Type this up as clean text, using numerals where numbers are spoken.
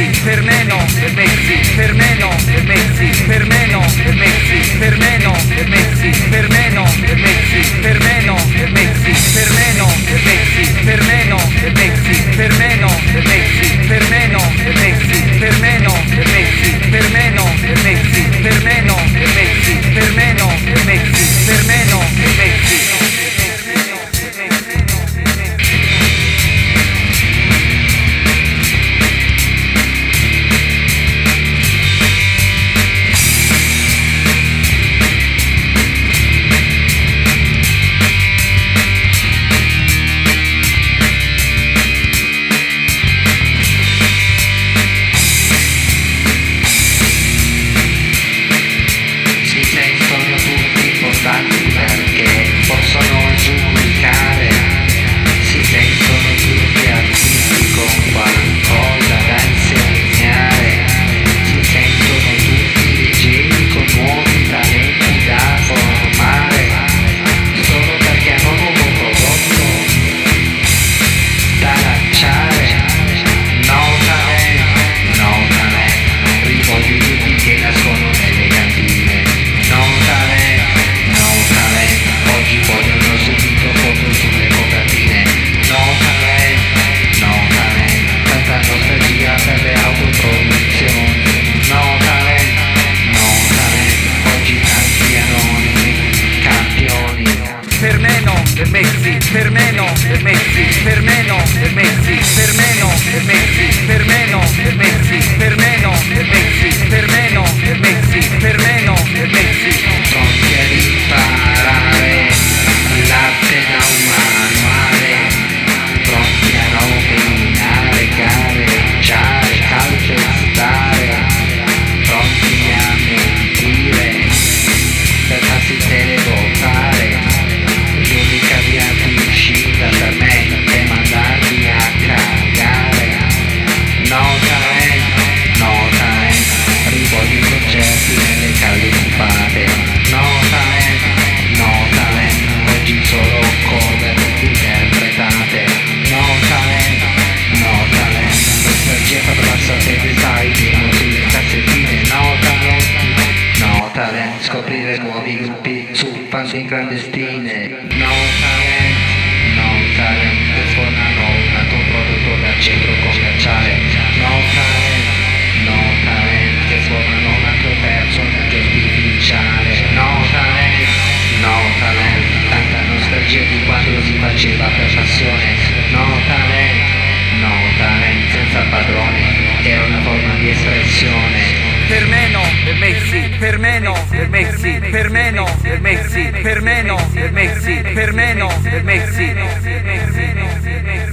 Messi, per me no, per Messi, per me no, per Messi, per me no, per Messi, per me no, per Messi, per me no, per Messi, per me no, per Messi, per me no, per Messi, per me no, per Messi, per me no, per Messi, per me no, per Messi, per me no, per Messi, per me no, per Messi, per me no, per Messi, per me no, per Messi, per me no, per Messi. Perché possono giudicare, si sentono tutti artisti con qualcosa da insegnare, si sentono tutti leggeri con nuovi talenti da formare, solo perché hanno un nuovo prodotto da lanciare. No talent, rivolgi tutti che nascono nelle cantine. No talent, oggi vogliono subito foto sulle copertine. No talent, tanta nostalgia per le autoproduzioni. No talent, oggi tanti anonimi campioni. Per me no, per Messi, per me no, per Messi, per me no, per Messi, per me no, per Messi, per me no, per Messi, per me no, per Messi, per me no, per Messi, per me no, per Messi. Pronti ad imparare l'arte da un manuale, pronti a nominare, gareggiare, calpestare, pronti a mentire per farsi televotare. L'unica via di uscita per me è mandarli a cagare. No talent, rivolgi concerti nelle calumpate. No talent, oggi solo cover interpretate. No talent, nostalgia per passate sai demo sulle cassettine. No talent, scoprire nuovi gruppi su fanzine clandestine. No talent, che suonano un altro prodotto dal centro commerciale. No talent, che suonano un altro personaggio artificiale. No talent, tanta nostalgia di quando si faceva per passione. No talent, senza padrone, era una forma di espressione. Per me no, per Messi, per me no, per Messi, per me no, per Messi, per me no, per Messi, per me no, per Messi.